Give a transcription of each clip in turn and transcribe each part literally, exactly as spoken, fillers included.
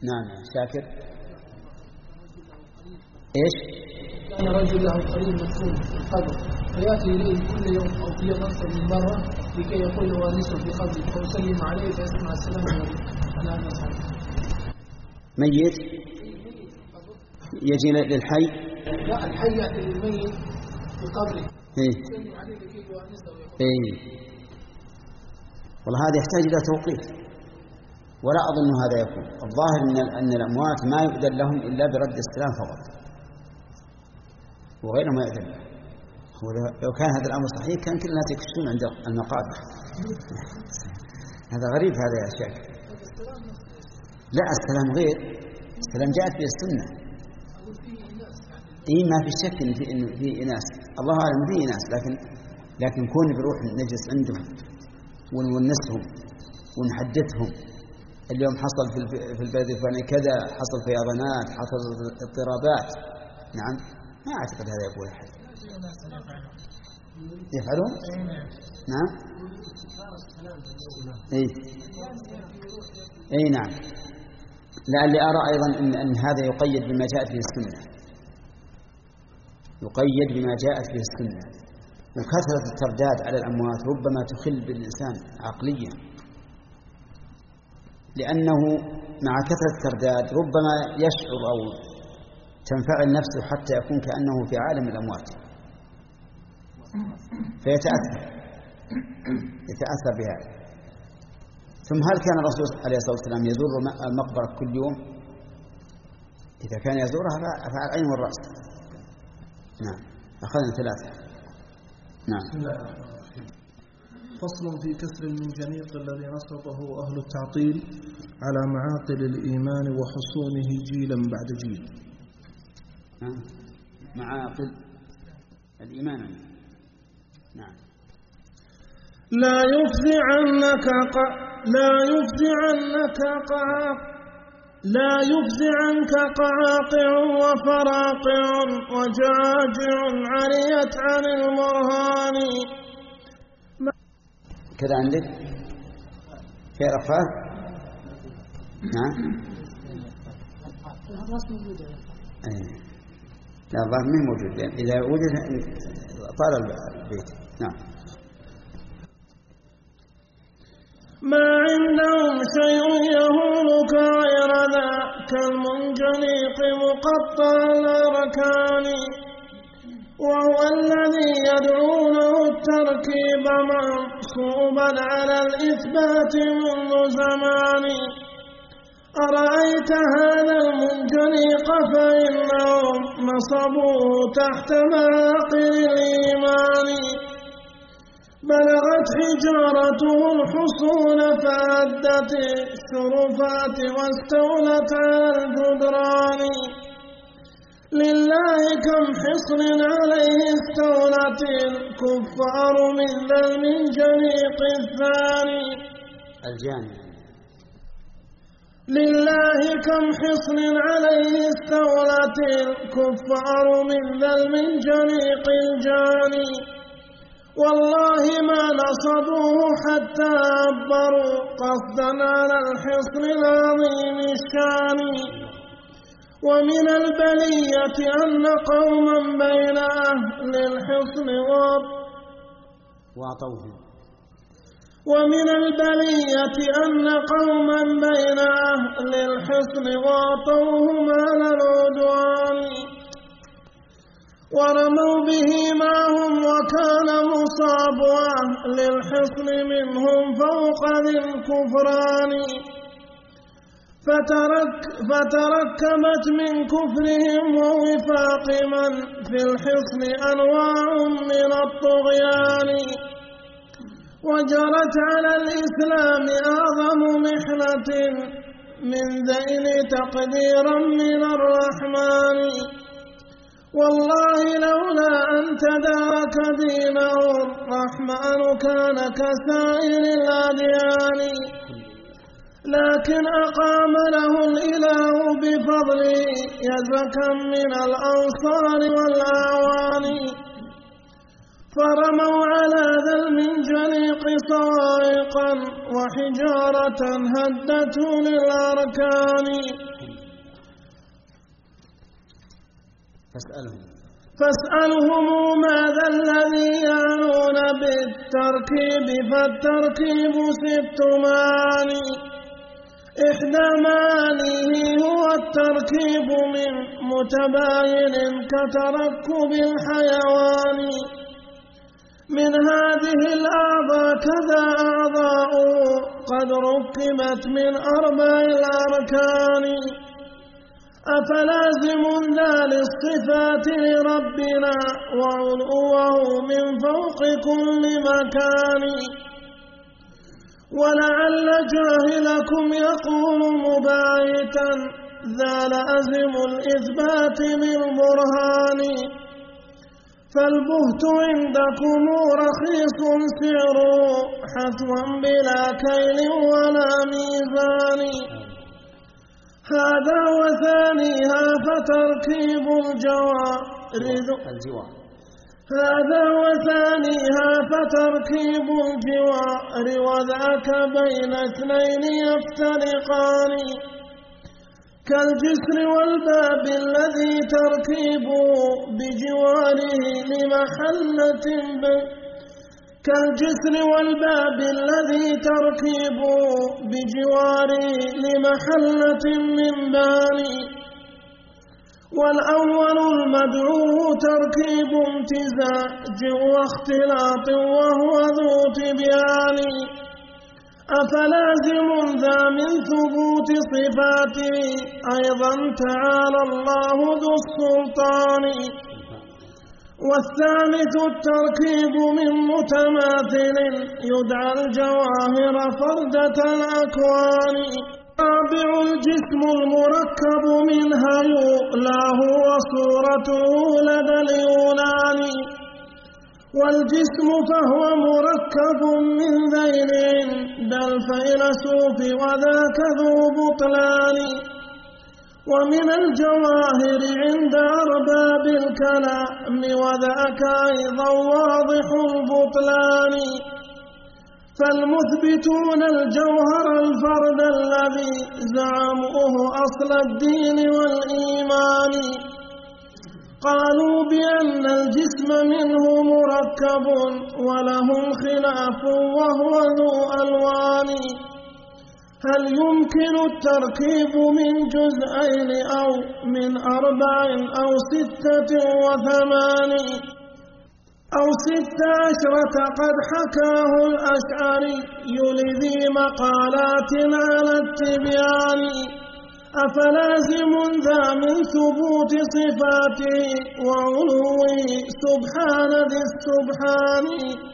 نعم شاكر. إيش؟ كان رجل له قريب مدفون في القبر فيأتي إليه كل يوم أو في يوم أكثر من مرة لكي يقول له أنسه في قبره فيسلم عليه فيسمع السلام عليه. أنا أنسه ميت يجي للحي؟ لا، الحي يأتي للميت في قبره إيه؟ يسلم عليه لكي يؤنسه ويقول. إيه والله هذا يحتاج إلى توقيف، ولا أظن هذا يكون. الظاهر أن أن الأموات ما يؤذن لهم إلا برد السلام فقط وغير ما يؤذن. لو كان هذا الأمر صحيح كان كل الناس يكشفون عند المقابر. هذا غريب هذا يا شيخ. لا السلام غير، السلام جاءت به السنة. إيه ما في شك إن في إنه في إناس، الله أعلم في إناس، لكن لكن كون بروح نجلس عندهم ونونسهم ونحدثهم اليوم حصل في البلد الفلاني كذا، حصل فيضانات، حصل اضطرابات. نعم ما أعتقد هذا يقول أحد. يفعلون؟ نعم. إيه إيه نعم. لعلي أرى أيضا إن, إن هذا يقيد بما جاءت به السنة، يقيد بما جاءت به السنة. وكثرة الترداد على الأموات ربما تخل بالإنسان عقليا، لأنه مع كثرة الترداد ربما يشعر أو تنفعل نفسه حتى يكون كأنه في عالم الأموات فيتأثر يتأثر بهذا. ثم هل كان الرسول عليه الصلاة والسلام يزور المقبرة كل يوم؟ إذا كان يزورها فعلى العين والرأس. نعم أخذنا ثلاثة. نعم. فصل في كسر المنجنيق الذي نصبه أهل التعطيل على معاقل الإيمان وحصونه جيلا بعد جيل. معاقل الإيمان. نعم. لا يفزع عنك ق... لا يفزع عنك قعاق لا يفزع عنك قعاقع وفراقع وجاجع عريت عن المرهان. كذا عندك في رفاه. نعم. أيه. لا الظاهر مين موجود، يعني إذا وجد طال البيت. نعم. ما عندهم شيء يهولك غير ذا كالمنجنيق مقطع الأركان، وهو الذي يدعونه التركيب منصوبا على الإثبات منذ زمان. أرأيت هذا المنجنيق فإنهم نصبوه تحت معاقل الإيمان، بلغت حجارته الحصون فأدت الشرفات واستولت على الجدران. لله كم حصن عليه استولت الكفار من ذا المنجنيق الثاني الجاني. لله كم حصن عليه استولت الكفار من ذا المنجنيق الجاني، والله ما نصبوه حتى عبروا قصدا على الحصن العظيم الشان. ومن البلية أن قوما بين أهل الحصن وعطوه ومن البلية أن قوما بين أهل الحصن واطوهم على العدوان، ورموا به معهم وكان مصاب أهل الحصن منهم فوق ذي الكفران. فترك فتركبت من كفرهم ووفاق من في الحصن أنواع من الطغيان، وجرت على الإسلام أعظم محنة من ذيل تقديرا من الرحمن. والله لولا أن تدارك دينه الرحمن كان كسائر الأديان، لكن أقام له الإله بفضله يزكى من الأنصار والأعوان. فرموا على ذا المنجليق صائقا وحجارة هدته للأركان فاسألهم فاسألهم ماذا الذي يعنون بالتركيب فالتركيب ست معاني إحدى معانيه هو التركيب من متباين كتركب الحيوان من هذه الأعضاء كذا أعضاء قد ركبت من أربع الأركان أفلازم ذا للصفات لربنا وعلوه من فوق كل مكان ولعل جاهلكم يقول مبايتا ذا لازم الإثبات بالبرهان فالبهت عندكم رخيص سعر حتوا بلا كيل ولا ميزان هذا وثانيها فتركيب الجوارد هذا وثانيها فتركيب الجوار وذاك بين اثنين يفترقان كالجسر والباب الذي تركيبه بجواره لمحلة كالجسر والباب الذي تركيبه بجواره لمحلة من باني والأول المدعو تركيب امتزاج واختلاط وهو ذو تبيان أفلازم ذا من ثبوت صفاته أيضا تعالى الله ذو السلطان والثالث التركيب من متماثل يدعى الجواهر فردة الأكوان رابع الجسم المركب منها يؤلاه وصورته لدى اليونان والجسم فهو مركب من ذيل عند الفيلسوف وذاك ذو بطلان ومن الجواهر عند أرباب الكلام وذاك أيضا واضح البطلان فالمثبتون الجوهر الفرد الذي زعموه أصل الدين والإيمان قالوا بأن الجسم منه مركب ولهم خلاف وهو ذو ألوان هل يمكن التركيب من جزئين أو من أربع أو ستة وثمان أو ست عشرة قد حكاه الأشعري لذي مقالات على التبيان أفلازم ذا من ثبوت صفاته وعلوه سبحان ذي السبحان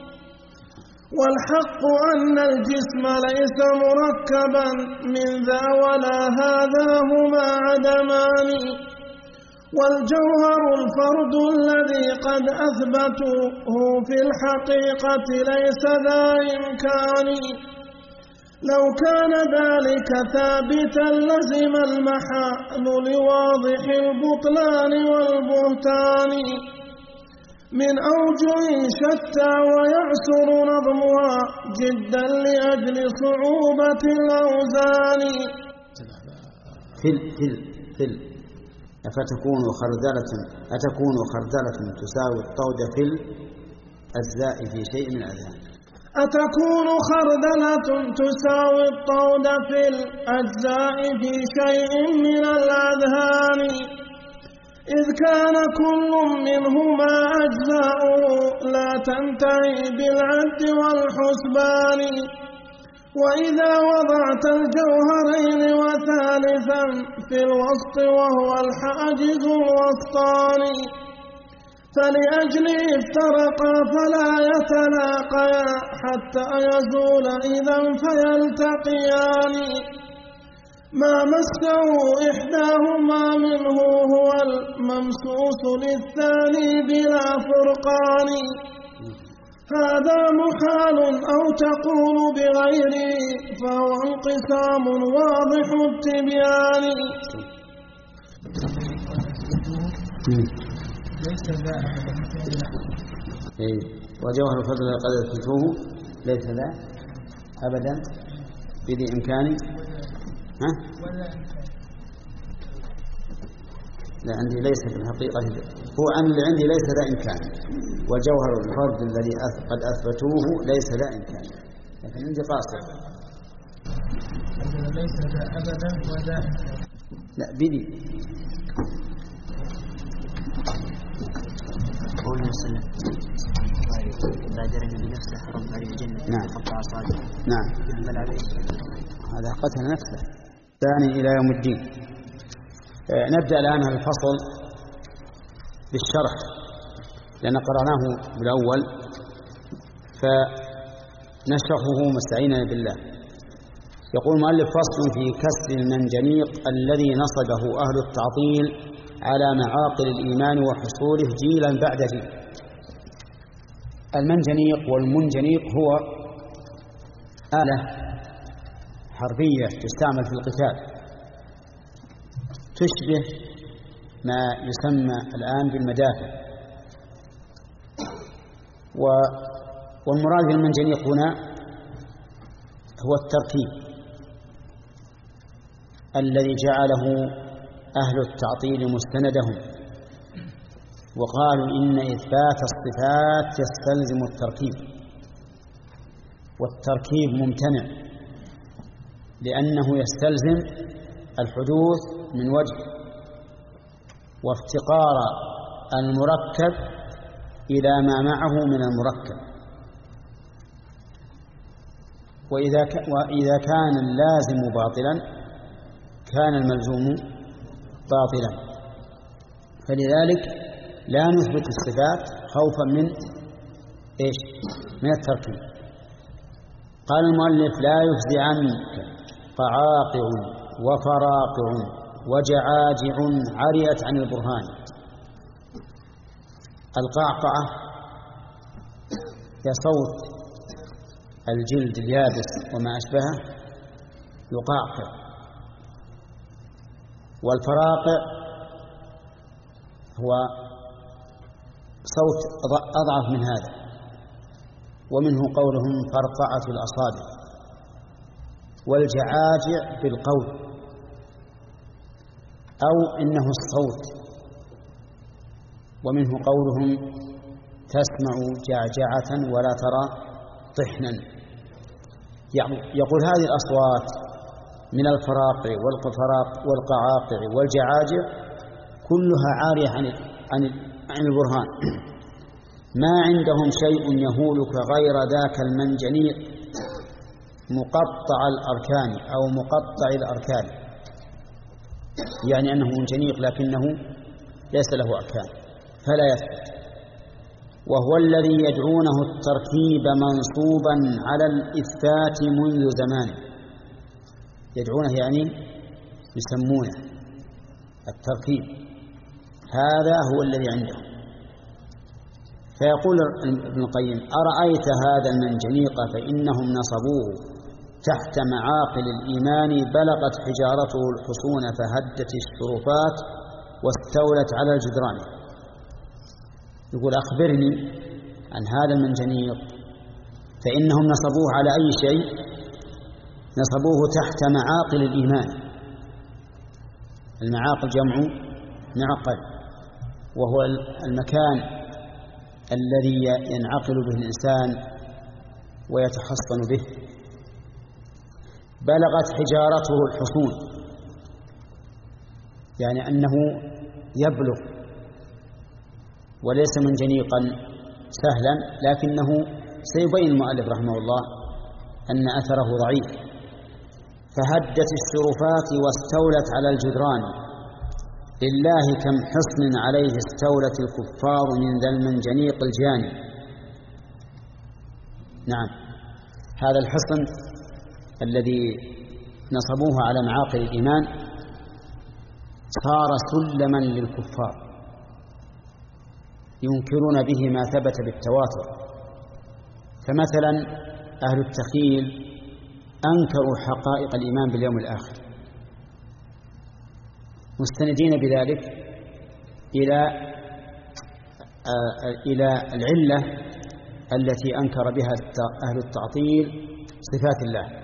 والحق أن الجسم ليس مركبا من ذا ولا هذا هما عدمان والجوهر الفرد الذي قد أثبتوه في الحقيقة ليس ذا إمكان لو كان ذلك ثابتا لزم المحال لواضح البطلان والبهتان من أوجه شتى ويعسر نظمها جدا لأجل صعوبة الأوزان فل فل فل أفتكون خردلة أتكون خردلة تساوي الطود في الأجزاء في شيء من الأذهان أتكون خردلة تساوي الطود في الأجزاء في شيء من الأذهان إذ كان كل منهما أجزاء لا تنتهي بالعد والحسبان وإذا وضعت الجوهرين وثالثا في الوسط وهو الحاجز الوسطاني فلأجله افترقا فلا يتلاقيا حتى يزول إذا فيلتقيان ما مسه إحداهما منه هو الممسوس للثاني بلا فرقان هذا محال أو تقول بغيره فهو انقسام واضح التبيان ليس ذا إيه. وجوهر الفضل قد أثبتوه ليس ذا أبدا بذي إمكاني. ها؟ لا عندي ليس في الحقيقة، هو أن اللي عندي ليس ذا إمكان، وجوهر الفرد الذي قد أثبتوه ليس ذا إمكان، لكن عندي قاصر. ليس ذا أبدا وذا لا بدي قول وسلم بادرني بنفسه رب عليه الجنة. نعم. قطع صادق. نعم. يحمل عليه. هذا قتل نفسه. ثاني إلى يوم الدين. آه نبدأ الآن هذا الفصل بالشرح، لأن قرأناه بالأول فنشرحه مستعينا بالله. يقول المؤلف: فصل في كسر المنجنيق الذي نصبه أهل التعطيل على معاقل الإيمان وحصوله جيلا بعد جيل. المنجنيق والمنجنيق هو آلة حربية تستعمل في القتال، تشبه ما يسمى الآن بالمدافع. والمراد بالمنجنيق هنا هو التركيب الذي جعله أهل التعطيل مستندهم، وقالوا إن إثبات الصفات يستلزم التركيب، والتركيب ممتنع لأنه يستلزم الحدوث من وجه وافتقار المركب إلى ما معه من المركب. وإذا وإذا كان اللازم باطلا كان الملزوم باطلا، فلذلك لا نثبت الصفات خوفا من إيش؟ من التركيب. قال المؤلف: لا يفزع عنك قعاقع وفراقع وجعاجع عريت عن البرهان. القعقعة هي صوت الجلد اليابس وما أشبهه يقعقع، والفراقع هو صوت أضعف من هذا، ومنه قولهم فرقعة الأصابع. والجعاجع بالقول، أو إنه الصوت، ومنه قولهم تسمع جعجعة ولا ترى طحنا. يقول هذه الأصوات من الفراقع والقعاقع والجعاجع كلها عارية عن عن البرهان، ما عندهم شيء يهولك غير ذاك المنجنيق مقطع الأركان أو مقطع الأركان، يعني أنه منجنيق لكنه ليس له أركان فلا يثبت. وهو الذي يدعونه التركيب منصوبا على الإثبات منذ زمان. يدعونه يعني يسمونه التركيب، هذا هو الذي عندهم. فيقول ابن القيم: أرأيت هذا المنجنيق فإنهم نصبوه تحت معاقل الإيمان بلغت حجارته الحصون فهدت الشرفات واستولت على الجدران. يقول: أخبرني عن هذا المنجنيق، فإنهم نصبوه على أي شيء؟ نصبوه تحت معاقل الإيمان. المعاقل جمع معقل، وهو المكان الذي ينعقل به الإنسان ويتحصن به. بلغت حجارته الحصون، يعني أنه يبلغ، وليس منجنيقا سهلا، لكنه سيبين المؤلف رحمه الله أن أثره ضعيف. فهدت الشرفات واستولت على الجدران، لله كم حصن عليه استولت الكفار من ذا المنجنيق الجاني. نعم، هذا الحصن الذي نصبوه على معاقل الإيمان صار سلما للكفار ينكرون به ما ثبت بالتواتر. فمثلا أهل التخيل أنكروا حقائق الإيمان باليوم الآخر، مستندين بذلك إلى إلى العلة التي أنكر بها أهل التعطيل صفات الله،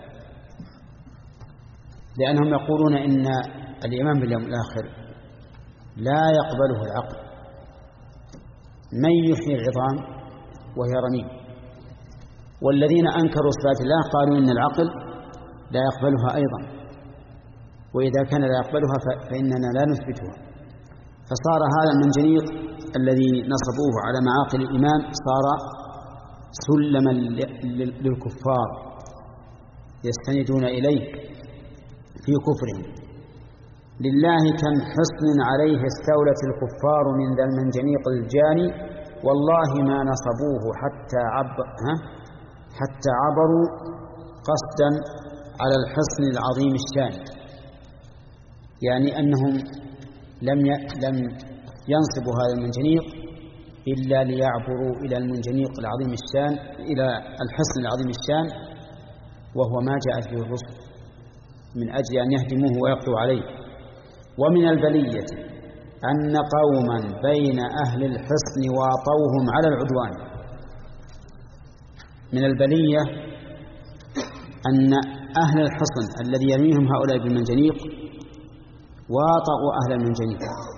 لأنهم يقولون إن الإيمان باليوم الآخر لا يقبله العقل. من يحيي العظام وهي رميم؟ والذين أنكروا صفات الله قالوا إن العقل لا يقبلها أيضا، وإذا كان لا يقبلها فإننا لا نثبتها. فصار هذا المنجنيق الذي نصبوه على معاقل الإيمان صار سلما للكفار يستندون إليه في كفرهم. لله كم حصن عليه استولت الكفار من ذا المنجنيق الجاني، والله ما نصبوه حتى عب ها حتى عبروا قصدا على الحصن العظيم الشان. يعني أنهم لم لم ينصبوا هذا المنجنيق إلا ليعبروا إلى المنجنيق العظيم الشان، إلى الحصن العظيم الشان، وهو ما جاءت به الرسل من أجل أن يهدموه ويقضوا عليه. ومن البلية أن قوما بين أهل الحصن واطوهم على العدوان. من البلية أن أهل الحصن الذي يرميهم هؤلاء بالمنجنيق واطؤوا أهل المنجنيق